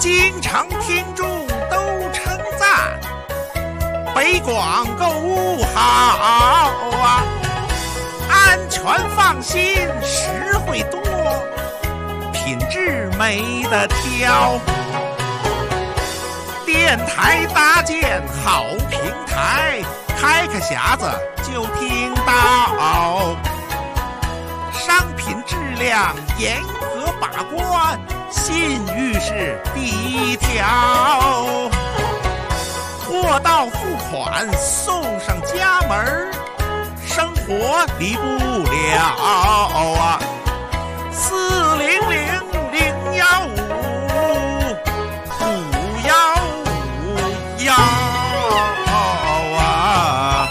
京城听众都称赞，北广购物好啊，安全放心，实惠多，品质没得挑。电台搭建好平台，开个匣子就听到，商品质量严格把关，信誉是第一条，货到付款送上家门，生活离不了啊！400-015-515啊！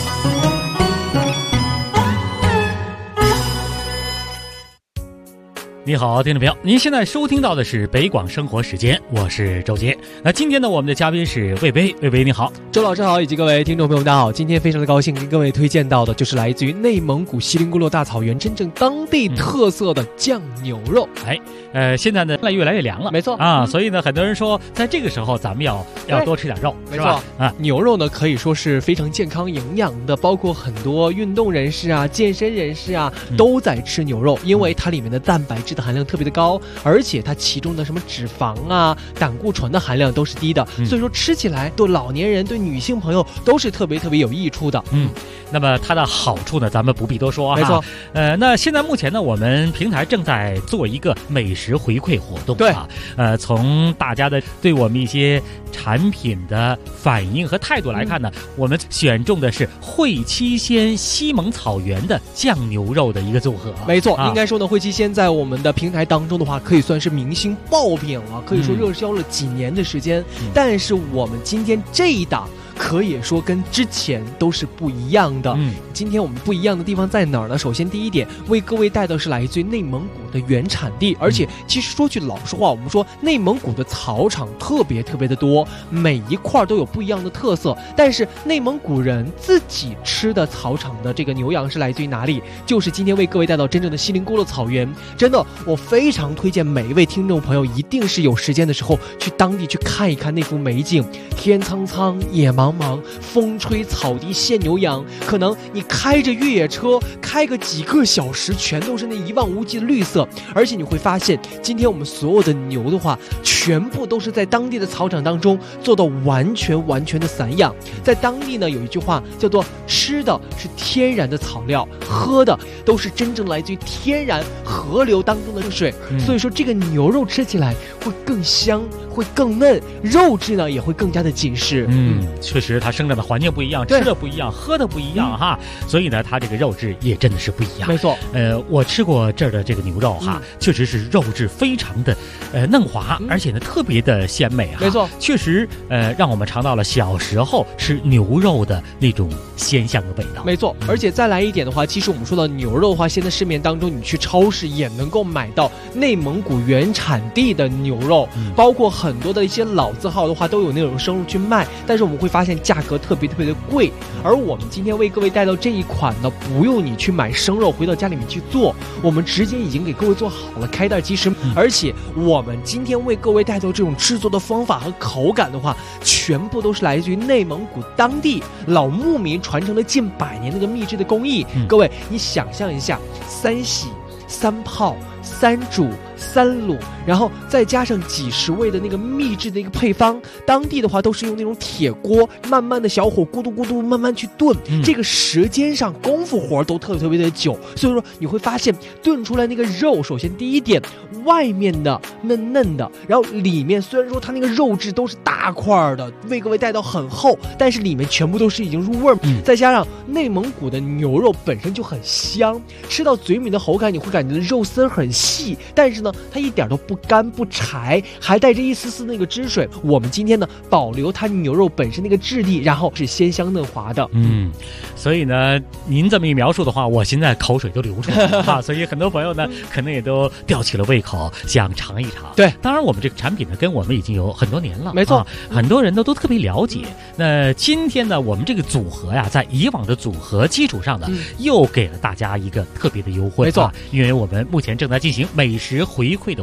你好，听众朋友，您现在收听到的是北广生活时间，我是周杰。那今天呢，我们的嘉宾是魏巍，魏巍你好。 周老师好，以及各位听众朋友大家好。今天非常的高兴跟各位推荐到的就是来自于内蒙古锡林郭勒大草原真正当地特色的酱牛肉。 现在呢越来越凉了， 没错啊，所以呢很多人说在这个时候咱们要多吃点肉， 没错啊。牛肉呢可以说是非常健康营养的，包括很多运动人士啊、健身人士啊都在吃牛肉，因为它里面的蛋白质的含量特别的高，而且它其中的什么脂肪啊、胆固醇的含量都是低的，所以说吃起来对老年人、对女性朋友都是特别有益处的。 那么它的好处呢，咱们不必多说哈。 没错。 那现在目前呢，我们平台正在做一个美食回馈活动。 对。 从大家的对我们一些产品的反应和态度来看呢，我们选中的是会七鲜西蒙草原的酱牛肉的一个组合。 没错，应该说呢，会七鲜在我们的平台当中的话，可以算是明星爆品了，可以说热销了几年的时间。但是我们今天这一档可以说跟之前都是不一样的。今天我们不一样的地方在哪儿呢？首先第一点，为各位带的是来自于内蒙古的原产地，而且其实说句老实话，我们说内蒙古的草场特别的多，每一块都有不一样的特色。但是内蒙古人自己吃的草场的这个牛羊是来自于哪里？就是今天为各位带到真正的锡林郭勒草原。真的，我非常推荐每一位听众朋友一定是有时间的时候去当地去看一看那幅美景，天苍苍，野茫茫，风吹草低见牛羊，可能你开着越野车开个几个小时，全都是那一望无际的绿色。而且你会发现，今天我们所有的牛的话，全部都是在当地的草场当中做到完全的散养。在当地呢，有一句话叫做吃的是天然的草料，喝的都是真正来自于天然河流当中的水。所以说这个牛肉吃起来会更香，会更嫩，肉质呢也会更加的紧实。 确实它生长的环境不一样，吃的不一样，喝的不一样哈，所以呢它这个肉质也真的是不一样。 没错。 我吃过这儿的这个牛肉哈，确实是肉质非常的嫩滑，而且呢特别的鲜美哈。 没错。 确实让我们尝到了小时候吃牛肉的那种鲜香的味道。 没错。而且再来一点的话，其实我们说到牛肉的话，现在市面当中你去超市也能够买到内蒙古原产地的牛肉，包括很多的一些老字号的话都有那种生肉去卖，但是我们会发现价格特别的贵。而我们今天为各位带到这一款呢，不用你去买生肉回到家里面去做，我们直接已经给各位做好了开袋即食。而且我们今天为各位带到这种制作的方法和口感的话，全部都是来自于内蒙古当地老牧民传承了近100年那个秘制的工艺。各位你想象一下，3洗3泡3煮3卤，然后再加上几十味的那个秘制的一个配方，当地的话都是用那种铁锅，慢慢的小火咕嘟咕嘟慢慢去炖，这个时间上功夫活都特别的久。所以说你会发现炖出来那个肉，首先第一点，外面的嫩的，然后里面虽然说它那个肉质都是大块的，为各位带到很厚，但是里面全部都是已经入味儿。再加上内蒙古的牛肉本身就很香，吃到嘴里的口感你会感觉肉丝很细，但是呢它一点都不干不柴，还带着一丝丝那个汁水。我们今天呢保留它牛肉本身那个质地，然后是鲜香嫩滑的。 所以呢您这么一描述的话，我现在口水都流出来了所以很多朋友呢可能也都吊起了胃口，想尝一尝。 对， 当然我们这个产品呢跟我们已经有很多年了， 没错， 很多人都特别了解。那今天呢我们这个组合呀，在以往的组合基础上呢，又给了大家一个特别的优惠。 没错， 因为我们目前正在进行美食回馈的活动。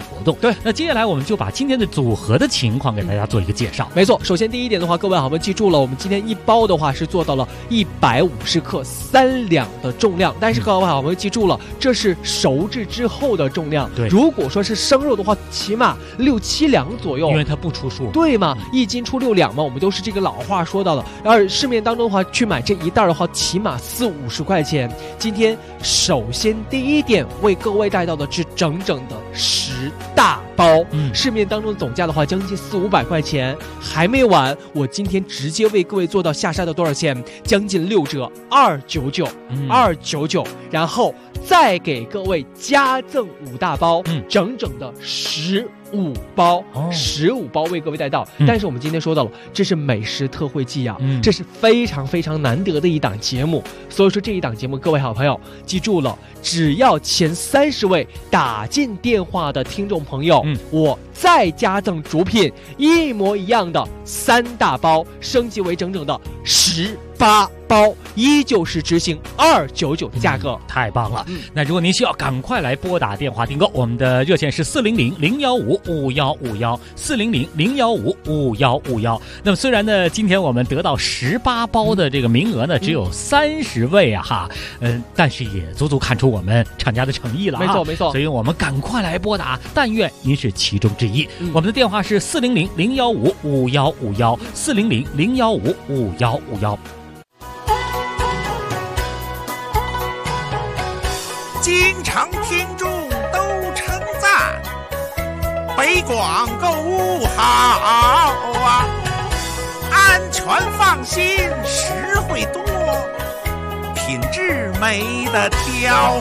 对， 那接下来我们就把今天的组合的情况给大家做一个介绍。 没错，首先第一点的话，各位好朋友记住了，我们今天一包的话是做到了150克3两的重量，但是各位好朋友记住了，这是熟制之后的重量。 对， 如果说是生肉的话，起码6、7两左右， 因为它不出数。 对嘛，1斤出6两嘛，我们都是这个老话说到的。而市面当中的话，去买这一袋的话，起码40、50块钱。今天首先第一点为各位带到的是整整的10大包，市面当中的总价的话将近400、500块钱。还没完，我今天直接为各位做到下杀的多少钱？将近6折，299，299，然后再给各位加赠5大包，整整的15包，15包为各位带到。但是我们今天说到了，这是美食特惠季啊，这是非常非常难得的一档节目，所以说这一档节目，各位好朋友记住了，只要前30位打进电话的听众朋友，我再加赠主品一模一样的3大包，升级为整整的18包，依旧是执行299的价格， 太棒了。那如果您需要，赶快来拨打电话订购，我们的热线是400-015-5151，400-015-5151。那么虽然呢，今天我们得到18包的这个名额呢，只有30位啊哈，但是也足足看出我们厂家的诚意了啊。 没错没错， 所以我们赶快来拨打，但愿您是其中之一。我们的电话是400-015-5151，400-015-5151。 京城听众都称赞，北广购物好啊，安全放心，实惠多，品质没得挑。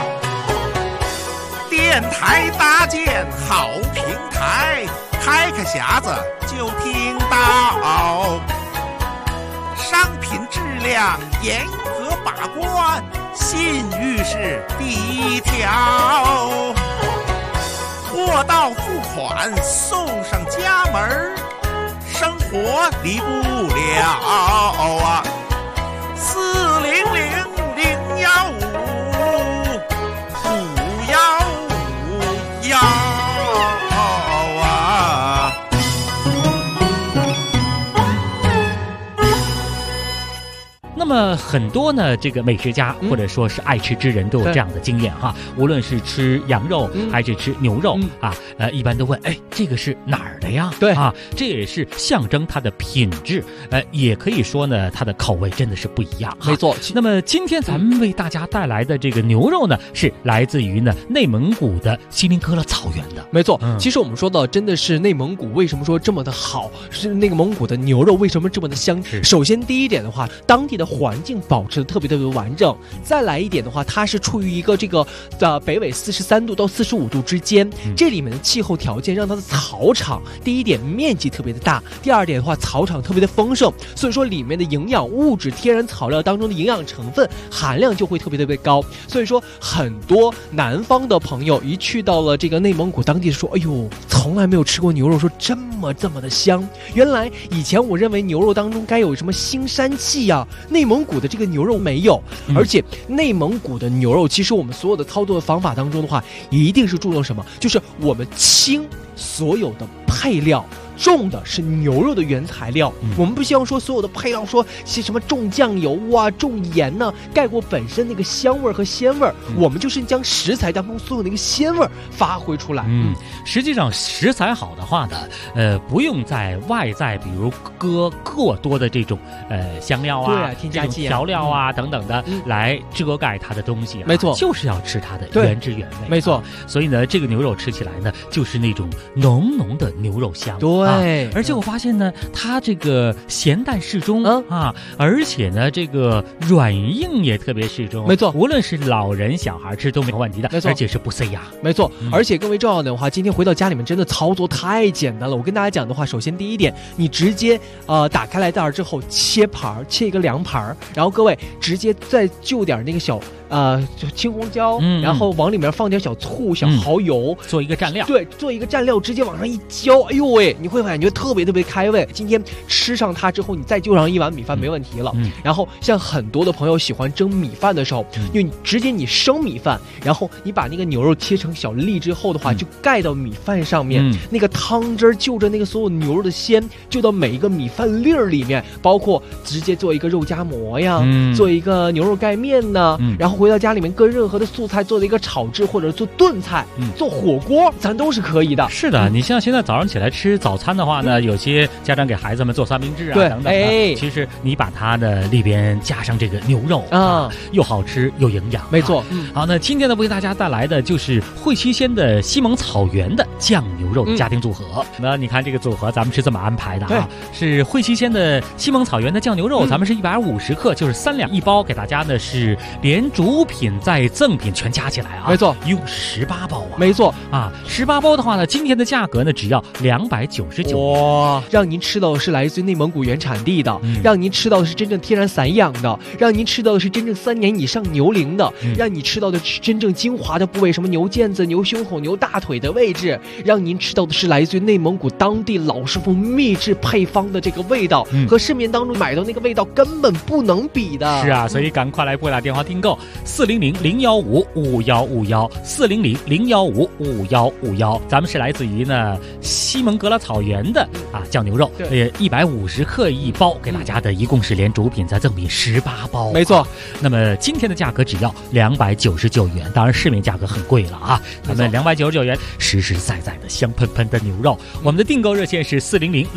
电台搭建好平台，开开匣子就听到，商品质量严格把关，信誉是第一条，货到付款送上家门，生活离不了啊！400-015-5151啊！ 那么很多呢，这个美食家或者说是爱吃之人都有这样的经验哈，无论是吃羊肉还是吃牛肉啊，一般都问，哎，这个是哪儿的呀？ 对啊，这也是象征它的品质，也可以说呢，它的口味真的是不一样。 没错。 那么今天咱们为大家带来的这个牛肉呢，是来自于呢内蒙古的锡林科勒草原的。 没错，其实我们说到真的是内蒙古为什么说这么的好，是那个蒙古的牛肉为什么这么的香？首先第一点的话，当地的环境保持的特别完整。再来一点的话，它是处于一个这个北纬43度到45度之间，这里面的气候条件让它的草场第一点面积特别的大，第二点的话草场特别的丰盛，所以说里面的营养物质、天然草料当中的营养成分含量就会特别高。所以说很多南方的朋友一去到了这个内蒙古当地说，哎呦，从来没有吃过牛肉，说这么的香。原来以前我认为牛肉当中该有什么腥膻气呀，内蒙古的这个牛肉没有，而且内蒙古的牛肉其实我们所有的操作的方法当中的话，一定是注重什么？就是我们清所有的配料，重的是牛肉的原材料，我们不希望说所有的配料说些什么重酱油啊、重盐呢，盖过本身那个香味和鲜味，我们就是将食材当中所有那个鲜味发挥出来。 实际上食材好的话呢，不用在外在比如搁过多的这种香料啊、 对啊、添加剂、 调料啊等等的来遮盖它的东西， 没错， 就是要吃它的原汁原味。 没错， 所以呢，这个牛肉吃起来呢，就是那种浓浓的牛肉香。 对， 而且我发现呢，它这个咸淡适中啊，而且呢，这个软硬也特别适中。 没错， 无论是老人小孩吃都没有问题的， 没错， 而且是不塞牙。 没错，而且更为重要的话，今天回到家里面真的操作太简单了。我跟大家讲的话，首先第一点，你直接打开来袋之后切盘，切一个凉盘，然后各位直接再就点那个小就青红椒，然后往里面放点小醋、小蚝油， 做一个蘸料。 对，做一个蘸料，直接往上一浇，哎呦喂，你会感觉特别特别开胃。今天吃上它之后，你再就上一碗米饭没问题了。然后像很多的朋友喜欢蒸米饭的时候，就直接你生米饭，然后你把那个牛肉切成小粒之后的话，就盖到米饭上面，那个汤汁就着那个所有牛肉的鲜，就到每一个米饭粒儿里面，包括直接做一个肉夹馍呀，做一个牛肉盖面呢，然后回到家里面搁任何的素菜做的一个炒制或者做炖菜，做火锅，咱都是可以的。 是的，你像现在早上起来吃早餐的话呢，有些家长给孩子们做三明治啊等等的，其实你把它的里边加上这个牛肉啊，又好吃又营养。 没错。 好，那今天呢为大家带来的就是惠七鲜的西蒙草原的酱牛肉家庭组合。那你看这个组合咱们是这么安排的啊，是惠七鲜的西蒙草原的酱牛肉，咱们是150克，就是3两1包，给大家呢是连主品再赠品全加起来啊， 没错， 一共18包啊， 没错啊，18包的话呢，今天的价格呢只要299元， 哇，让您吃到的是来自于内蒙古原产地的，让您吃到的是真正天然散养的，让您吃到的是真正3年以上牛龄的，让你吃到的是真正精华的部位，什么牛腱子、牛胸口、牛大腿的位置，让您吃到的是来自于内蒙古当地老师傅秘制配方的这个味道，和市面当中买到那个味道根本不能比的。 是啊，所以赶快来拨打电话订购400-015-5151，400-015-5151，咱们是来自于呢西蒙格拉草原的酱牛肉，150克1包，给大家的一共是连主品再赠品18包。 没错， 那么今天的价格只要299元，当然市面价格很贵了啊，咱们299元实实在在的香喷喷的牛肉。我们的订购热线是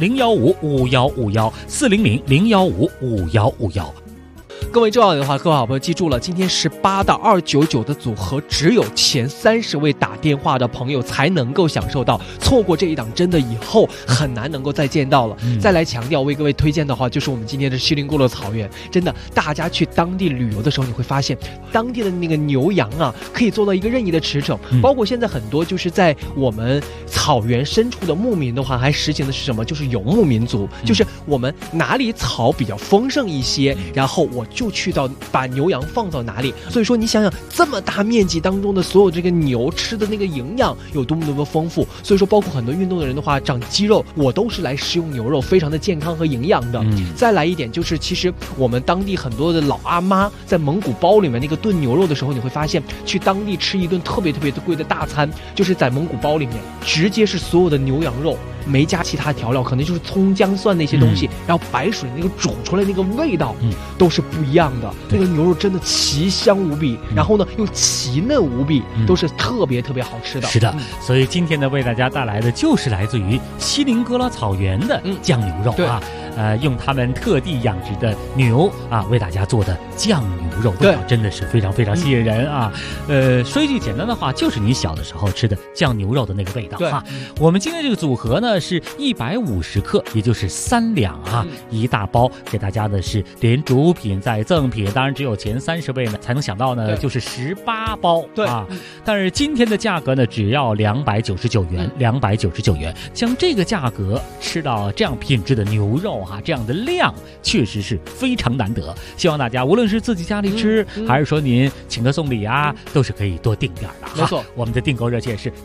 400-015-5151，400-015-5151。 各位重要的话，各位好朋友记住了，今天18到299的组合，只有前30位打电话的朋友才能够享受到，错过这一档真的以后很难能够再见到了。再来强调为各位推荐的话，就是我们今天的锡林郭勒草原，真的大家去当地旅游的时候，你会发现当地的那个牛羊啊，可以做到一个任意的驰骋，包括现在很多就是在我们草原深处的牧民的话，还实行的是什么？就是游牧民族，就是我们哪里草比较丰盛一些，然后我就去到把牛羊放到哪里。所以说你想想这么大面积当中的所有这个牛吃的那个营养有多么多么丰富，所以说包括很多运动的人的话长肌肉，我都是来食用牛肉，非常的健康和营养的。再来一点就是其实我们当地很多的老阿妈在蒙古包里面那个炖牛肉的时候，你会发现去当地吃一顿特别特别的贵的大餐，就是在蒙古包里面直接是所有的牛羊肉没加其他调料，可能就是葱姜蒜那些东西，然后白水那个煮出来那个味道都是不一样的。那个牛肉真的奇香无比，然后呢又奇嫩无比，都是特别特别好吃的。 是的，所以今天呢为大家带来的就是来自于锡林郭勒草原的酱牛肉啊，用他们特地养殖的牛啊为大家做的酱牛肉，味道真的是非常非常吸引人啊。说一句简单的话，就是你小的时候吃的酱牛肉的那个味道啊。我们今天这个组合呢是150克，也就是3两啊，一大包，给大家的是连主品再赠品，当然只有前30位呢才能想到呢，就是18包啊。但是今天的价格呢只要299元，299元，像这个价格吃到这样品质的牛肉啊，这样的量确实是非常难得。希望大家无论是自己家里吃，还是说您请客送礼啊，都是可以多订点的。 没错， 我们的订购热线是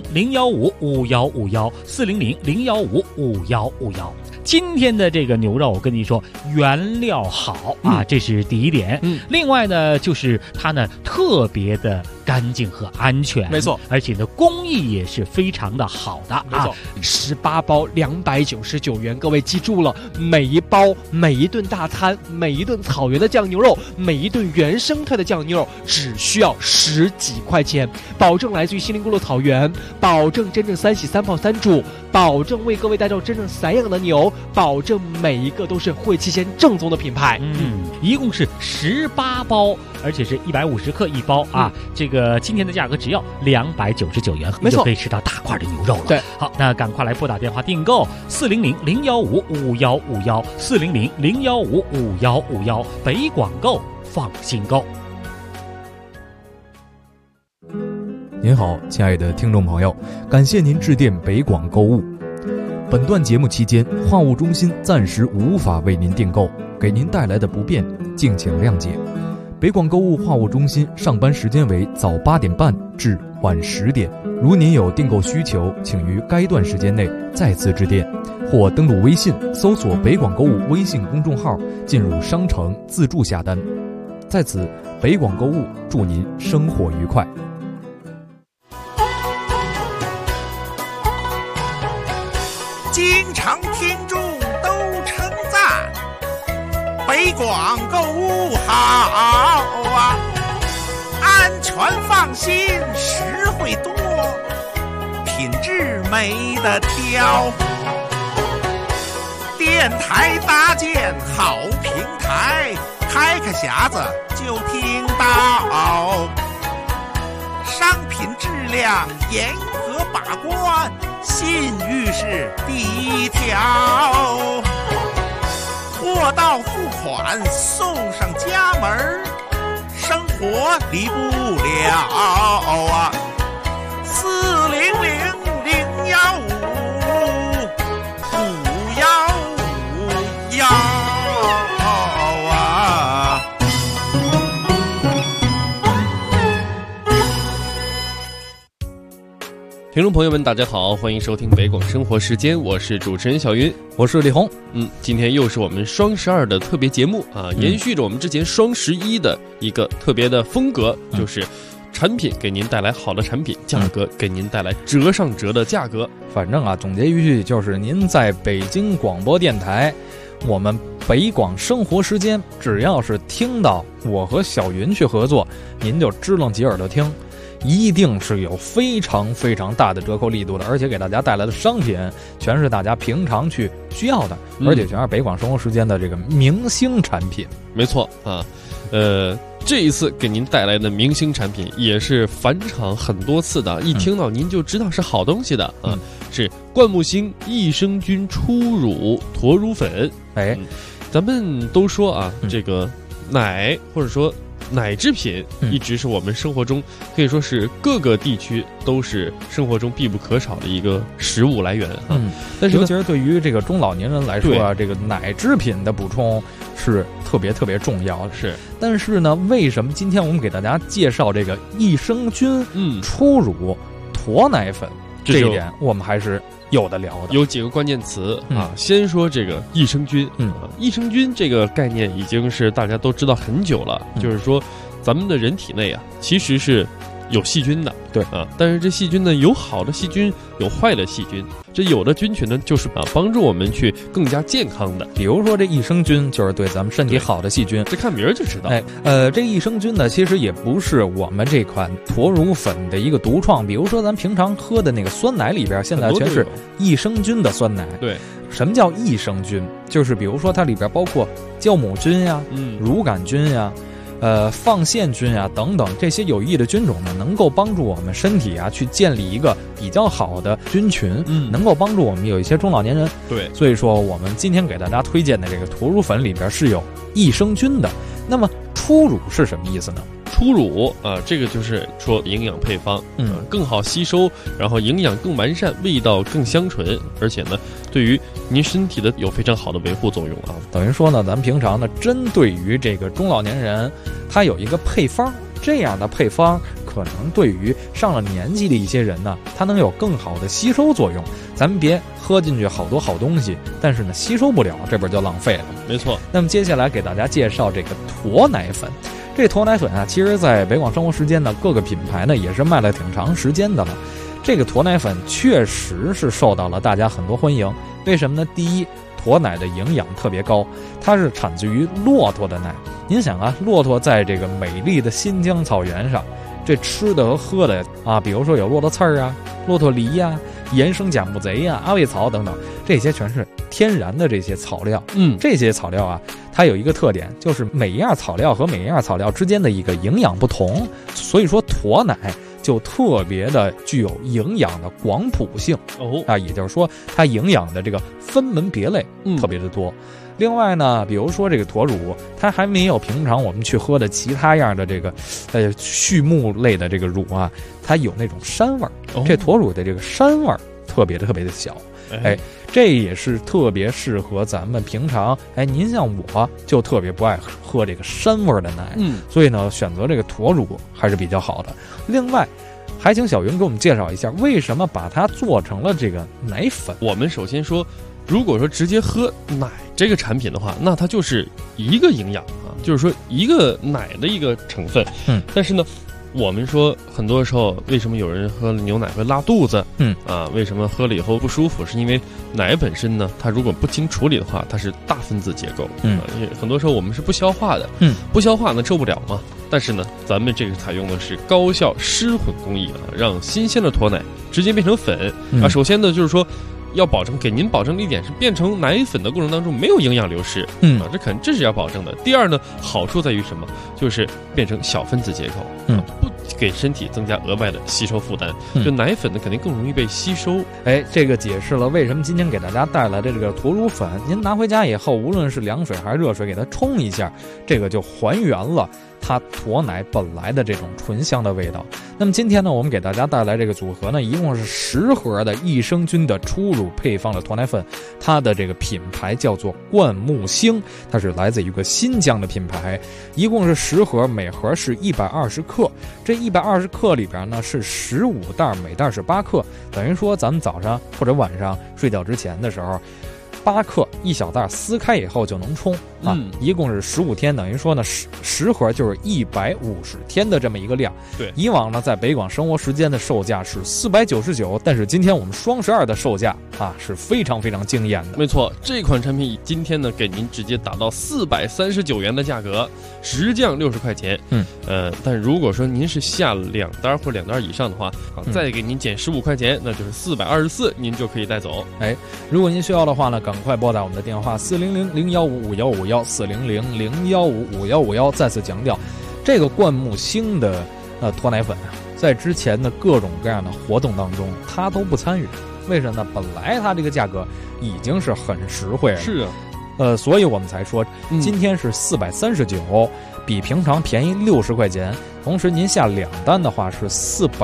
400-015-5151，400-015-5151。今天的这个牛肉，我跟你说，原料好啊，这是第一点。另外呢，就是它呢特别的干净和安全， 没错， 而且呢工艺也是非常的好的， 没错。18包299元，各位记住了，每一包、每一顿大餐、每一顿草原的酱牛肉、每一顿原生态的酱牛肉，只需要10几块钱，保证来自于锡林郭勒草原，保证真正3洗3泡3煮，保证为各位带到真正散养的牛，保证每一个都是惠七鲜正宗的品牌。 一共是18包，而且是150克一包啊。这个今天的价格只要299元， 没错， 就可以吃到大块的牛肉了。 对， 好，那赶快来拨打电话订购400-015-5151，400-015-5151，北广购放心购。 您好，亲爱的听众朋友，感谢您致电北广购物。本段节目期间，话务中心暂时无法为您订购，给您带来的不便，敬请谅解。 北广购物话务中心上班时间为早8点半至晚10点。如您有订购需求，请于该段时间内再次致电，或登录微信搜索北广购物微信公众号，进入商城自助下单。在此，北广购物祝您生活愉快。 经常听众都称赞北广购物好啊，安全放心，实惠多，品质没得挑。电台搭建好平台，开个匣子就听到，商品质量严格把关，信誉是第一条。货到付款送上家门，生活离不了啊！400-015-515啊！ 听众朋友们，大家好，欢迎收听北广生活时间，我是主持人小云， 我是李红。 今天又是我们双12的特别节目啊，延续着我们之前双11的一个特别的风格，就是产品给您带来好的产品，价格给您带来折上折的价格。 反正啊，总结一句就是您在北京广播电台，我们北广生活时间，只要是听到我和小云去合作，您就支棱起耳朵听，一定是有非常非常大的折扣力度的，而且给大家带来的商品全是大家平常去需要的，而且全是北广生活时间的这个明星产品。 没错啊，这一次给您带来的明星产品也是返场很多次的，一听到您就知道是好东西的啊，是冠木星益生菌初乳驼乳粉。咱们都说啊，这个奶或者说奶制品一直是我们生活中可以说是各个地区都是生活中必不可少的一个食物来源啊。但是尤其是对于这个中老年人来说啊，这个奶制品的补充是特别特别重要的。 是， 但是呢，为什么今天我们给大家介绍这个益生菌初乳驼奶粉，这一点我们还是有的聊的。 有几个关键词啊，先说这个益生菌。益生菌这个概念已经是大家都知道很久了，就是说咱们的人体内啊其实是有细菌的， 对啊，但是这细菌呢，有好的细菌，有坏的细菌。这有的菌群呢，就是帮助我们去更加健康的。 比如说这益生菌就是对咱们身体好的细菌， 这看名儿就知道。 这益生菌呢，其实也不是我们这款驼乳粉的一个独创。比如说咱平常喝的那个酸奶里边，现在全是益生菌的酸奶。 对， 什么叫益生菌？就是比如说它里边包括酵母菌呀、乳杆菌呀、放线菌啊等等这些有益的菌种呢，能够帮助我们身体啊去建立一个比较好的菌群，能够帮助我们有一些中老年人。 对， 所以说我们今天给大家推荐的这个驼乳粉里边是有益生菌的。那么初乳是什么意思呢？ 初乳啊，这个就是说营养配方，更好吸收，然后营养更完善，味道更香醇，而且呢，对于您身体的有非常好的维护作用啊。 等于说呢，咱们平常呢，针对于这个中老年人，它有一个配方，这样的配方可能对于上了年纪的一些人呢，它能有更好的吸收作用。咱们别喝进去好多好东西，但是呢吸收不了，这边就浪费了。 没错。 那么接下来给大家介绍这个驼奶粉。这驼奶粉啊，其实在北广生活时间呢，各个品牌呢也是卖了挺长时间的了。这个驼奶粉确实是受到了大家很多欢迎。为什么呢？第一，驼奶的营养特别高，它是产自于骆驼的奶。您想啊，骆驼在这个美丽的新疆草原上，这吃的和喝的啊，比如说有骆驼刺儿啊、骆驼梨呀、野生甲木贼呀、阿魏草等等，这些全是天然的这些草料。这些草料啊，它有一个特点，就是每一样草料和每一样草料之间的一个营养不同，所以说驼奶就特别的具有营养的广谱性也就是说它营养的这个分门别类特别的多。另外呢，比如说这个驼乳，它还没有平常我们去喝的其他样的这个畜牧类的这个乳啊，它有那种膻味儿。这驼乳的这个膻味儿特别特别的小，这也是特别适合咱们平常，您像我就特别不爱喝这个膻味的奶，所以呢，选择这个驼乳还是比较好的。另外，还请小云给我们介绍一下，为什么把它做成了这个奶粉？ 我们首先说，如果说直接喝奶这个产品的话，那它就是一个营养啊，就是说一个奶的一个成分。但是呢，我们说很多时候为什么有人喝了牛奶会拉肚子？为什么喝了以后不舒服？是因为奶本身呢，它如果不经处理的话，它是大分子结构，很多时候我们是不消化的，不消化呢受不了嘛。但是呢，咱们这个采用的是高效湿混工艺啊，让新鲜的驼奶直接变成粉啊。首先呢，就是说要给您保证的一点是，变成奶粉的过程当中没有营养流失，这是要保证的。第二呢，好处在于什么？就是变成小分子结构，不给身体增加额外的吸收负担，就奶粉呢肯定更容易被吸收。 这个解释了为什么今天给大家带来的这个驼乳粉，您拿回家以后，无论是凉水还是热水给它冲一下，这个就还原了它驼奶本来的这种醇香的味道。那么今天呢，我们给大家带来这个组合呢，一共是10盒的益生菌的初乳配方的驼奶粉，它的这个品牌叫做灌木星，它是来自一个新疆的品牌，一共是10盒，每盒是120克。这120克里边呢是15袋，每袋是8克，等于说咱们早上或者晚上睡觉之前的时候，8克一小袋撕开以后就能冲啊，一共是15天，等于说呢10盒就是150天的这么一个量。 对， 以往呢在北广生活时间的售价是499，但是今天我们双12的售价啊是非常非常惊艳的。 没错，这款产品今天呢给您直接打到439元的价格，直降60块钱。但如果说您是下2袋或2袋以上的话，再给您减15块钱，那就是424，您就可以带走。 如果您需要的话呢，赶快拨打我们的电话400-015-5151，400-015-5151。再次强调，这个灌木星的驼奶粉啊，在之前的各种各样的活动当中，它都不参与。为什么呢？本来它这个价格已经是很实惠了。 是所以我们才说今天是439，比平常便宜60块钱。同时您下2单的话是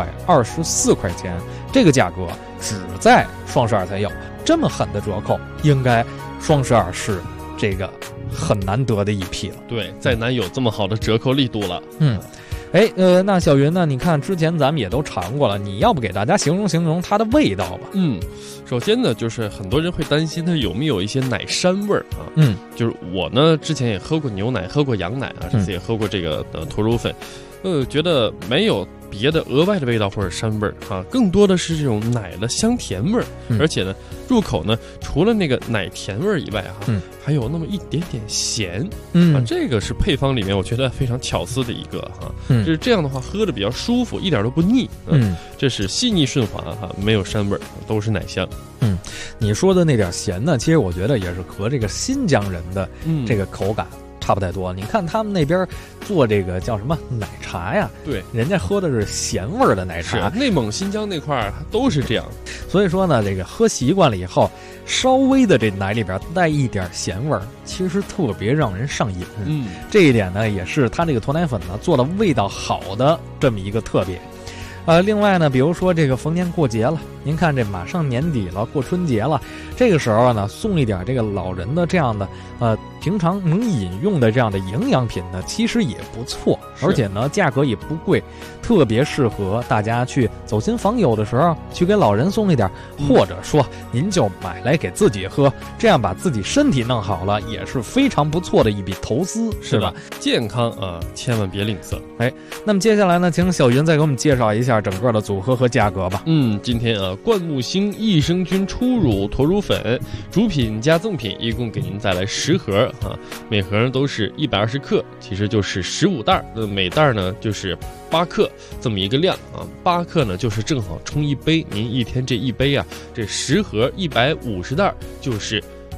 424块钱，这个价格只在双12才有，这么狠的折扣，应该双12是这个很难得的一批了。 对，再难有这么好的折扣力度了。 那小云呢？你看之前咱们也都尝过了，你要不给大家形容它的味道吧？ 首先呢，就是很多人会担心它有没有一些奶膻味儿啊。就是我呢之前也喝过牛奶，喝过羊奶啊，这次也喝过这个驼乳粉，觉得没有别的额外的味道或者膻味儿啊，更多的是这种奶的香甜味儿，而且呢，入口呢除了那个奶甜味儿以外还有那么一点点咸，这个是配方里面我觉得非常巧思的一个就是这样的话喝着比较舒服，一点都不腻，这是细腻顺滑没有膻味儿，都是奶香。 你说的那点咸呢，其实我觉得也是和这个新疆人的这个口感差不太多。你看他们那边做这个叫什么奶茶呀？ 对， 人家喝的是咸味儿的奶茶。 内蒙、新疆那块儿都是这样。 所以说呢，这个喝习惯了以后，稍微的这奶里边带一点咸味儿，其实特别让人上瘾。这一点呢，也是它这个驼奶粉呢做的味道好的这么一个特别。另外呢，比如说这个逢年过节了，您看这马上年底了，过春节了，这个时候呢，送一点这个老人的这样的平常能饮用的这样的营养品呢，其实也不错，而且呢价格也不贵，特别适合大家去走亲访友的时候去给老人送一点，或者说您就买来给自己喝，这样把自己身体弄好了，也是非常不错的一笔投资，是吧？ 健康啊，千万别吝啬。 那么接下来呢，请小云再给我们介绍一下整个的组合和价格吧。 今天灌木星益生菌初乳驼乳粉主品加赠品一共给您带来10盒每盒都是120克，其实就是15袋，每袋呢就是8克这么一个量8克呢就是正好冲一杯，您一天这一杯这10盒150袋就是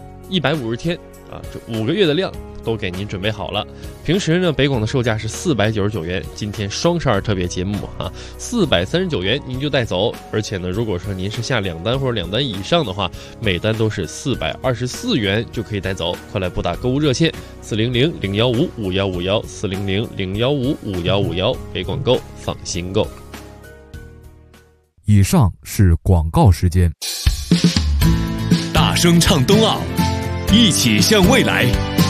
150天这5个月的量都给您准备好了。平时呢，北广的售价是499元，今天双12特别节目439元您就带走。而且呢，如果说您是下2单或者2单以上的话，每单都是424元就可以带走。快来拨打购物热线400-015-5151，400-015-5151，北广购，放心购。 以上是广告时间。 声唱冬奥，一起向未来。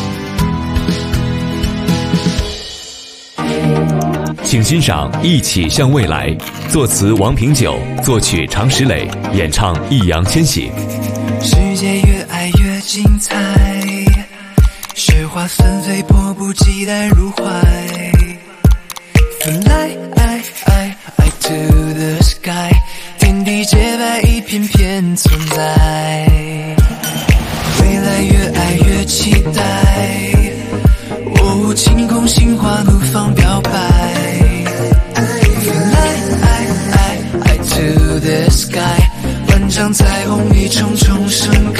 请欣赏《一起向未来》，作词王平久，作曲常石磊，演唱易烊千玺。 世界越爱越精彩，雪花纷飞，迫不及待入怀。Fly to the sky， 天地洁白，一片片存在。未来越爱越期待，我晴空心花怒放表白。Fly to the sky， 万丈彩虹一重重盛开。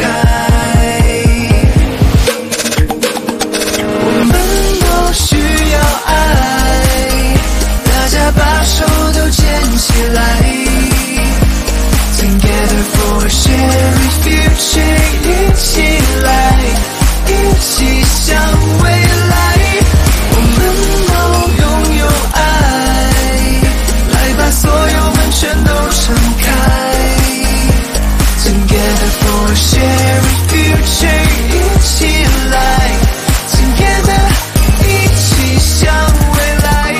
我们都需要爱，大家把手都牵起来。Together for a shared future， 一起来，一起向未来。我们都拥有爱，来把所有门全都敞开。Together for a shared future， 一起来 Together， 一起向未来。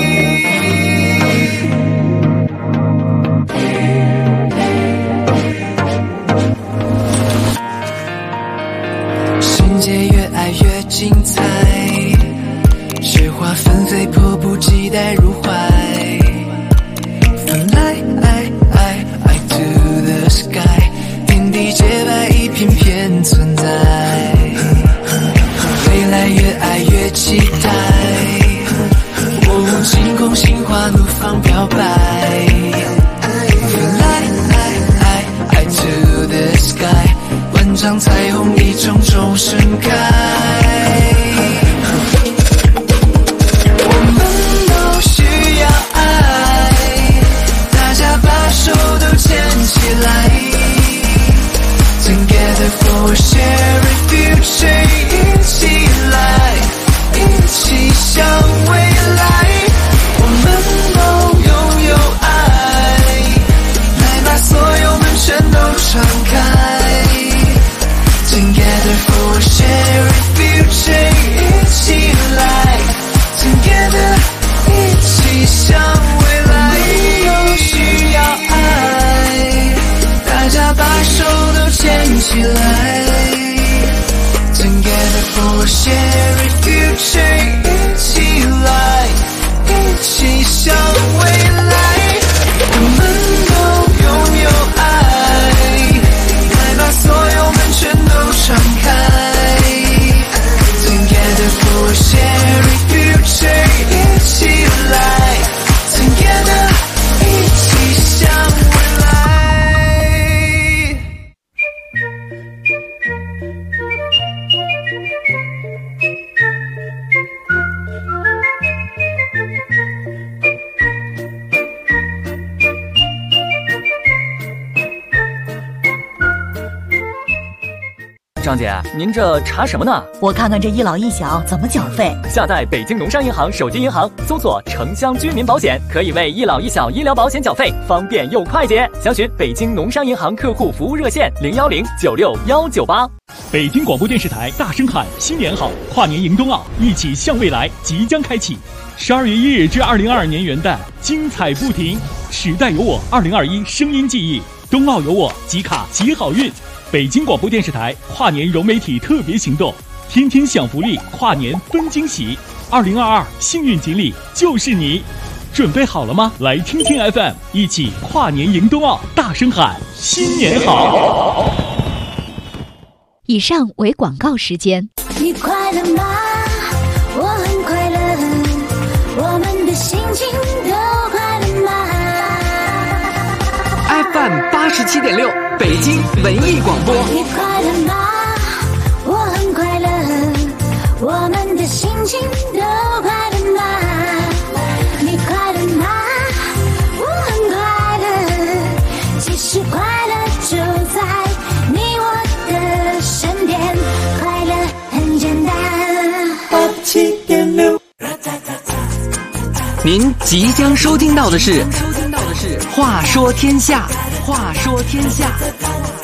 世界越爱越精彩，雪花纷飞，迫不及待入怀。Fly to the sky， 天地洁白，一片片存在。未来越爱越期待，我晴空心花怒放表白。Fly to the sky， 万丈彩虹一重重盛开。我们都需要爱，大家把手都牵起来。Together for a shared future， 一起来，一起向未来。我们都拥有爱，来把所有门全都敞开。Together for a shared future， 一起来 Together， 一起向未来。都需要爱，大家把手都牵起来。Together for a shared future， 一起来，一起向未来。我们都拥有爱，来把所有门全都敞开。Together for a shared future， 一起来 Together， 一起向未来。 张姐，您这查什么呢？ 我看看这一老一小怎么缴费。 下载北京农商银行手机银行，搜索城乡居民保险，可以为一老一小医疗保险缴费，方便又快捷。详询北京农商银行客户服务热线010969198。 北京广播电视台大声喊新年好，跨年迎冬奥，一起向未来即将开启。12月1日至2022年元旦，精彩不停。时代有我2021声音记忆，冬奥有我，集卡集好运。北京广播电视台跨年融媒体特别行动，天天享福利，跨年分惊喜。2022幸运锦鲤就是你，准备好了吗？来听听 FM， 一起跨年迎冬奥，大声喊新年好。 以上为广告时间。 你快乐吗？我很快乐，我们的心情都快乐吗？ FM 87.6，北京文艺广播。 你快乐吗？我很快乐，我们的心情都快乐吗？你快乐吗？我很快乐，其实快乐就在你我的身边，快乐很简单。87.6， 您即将收听到的是《话说天下》，话说天下。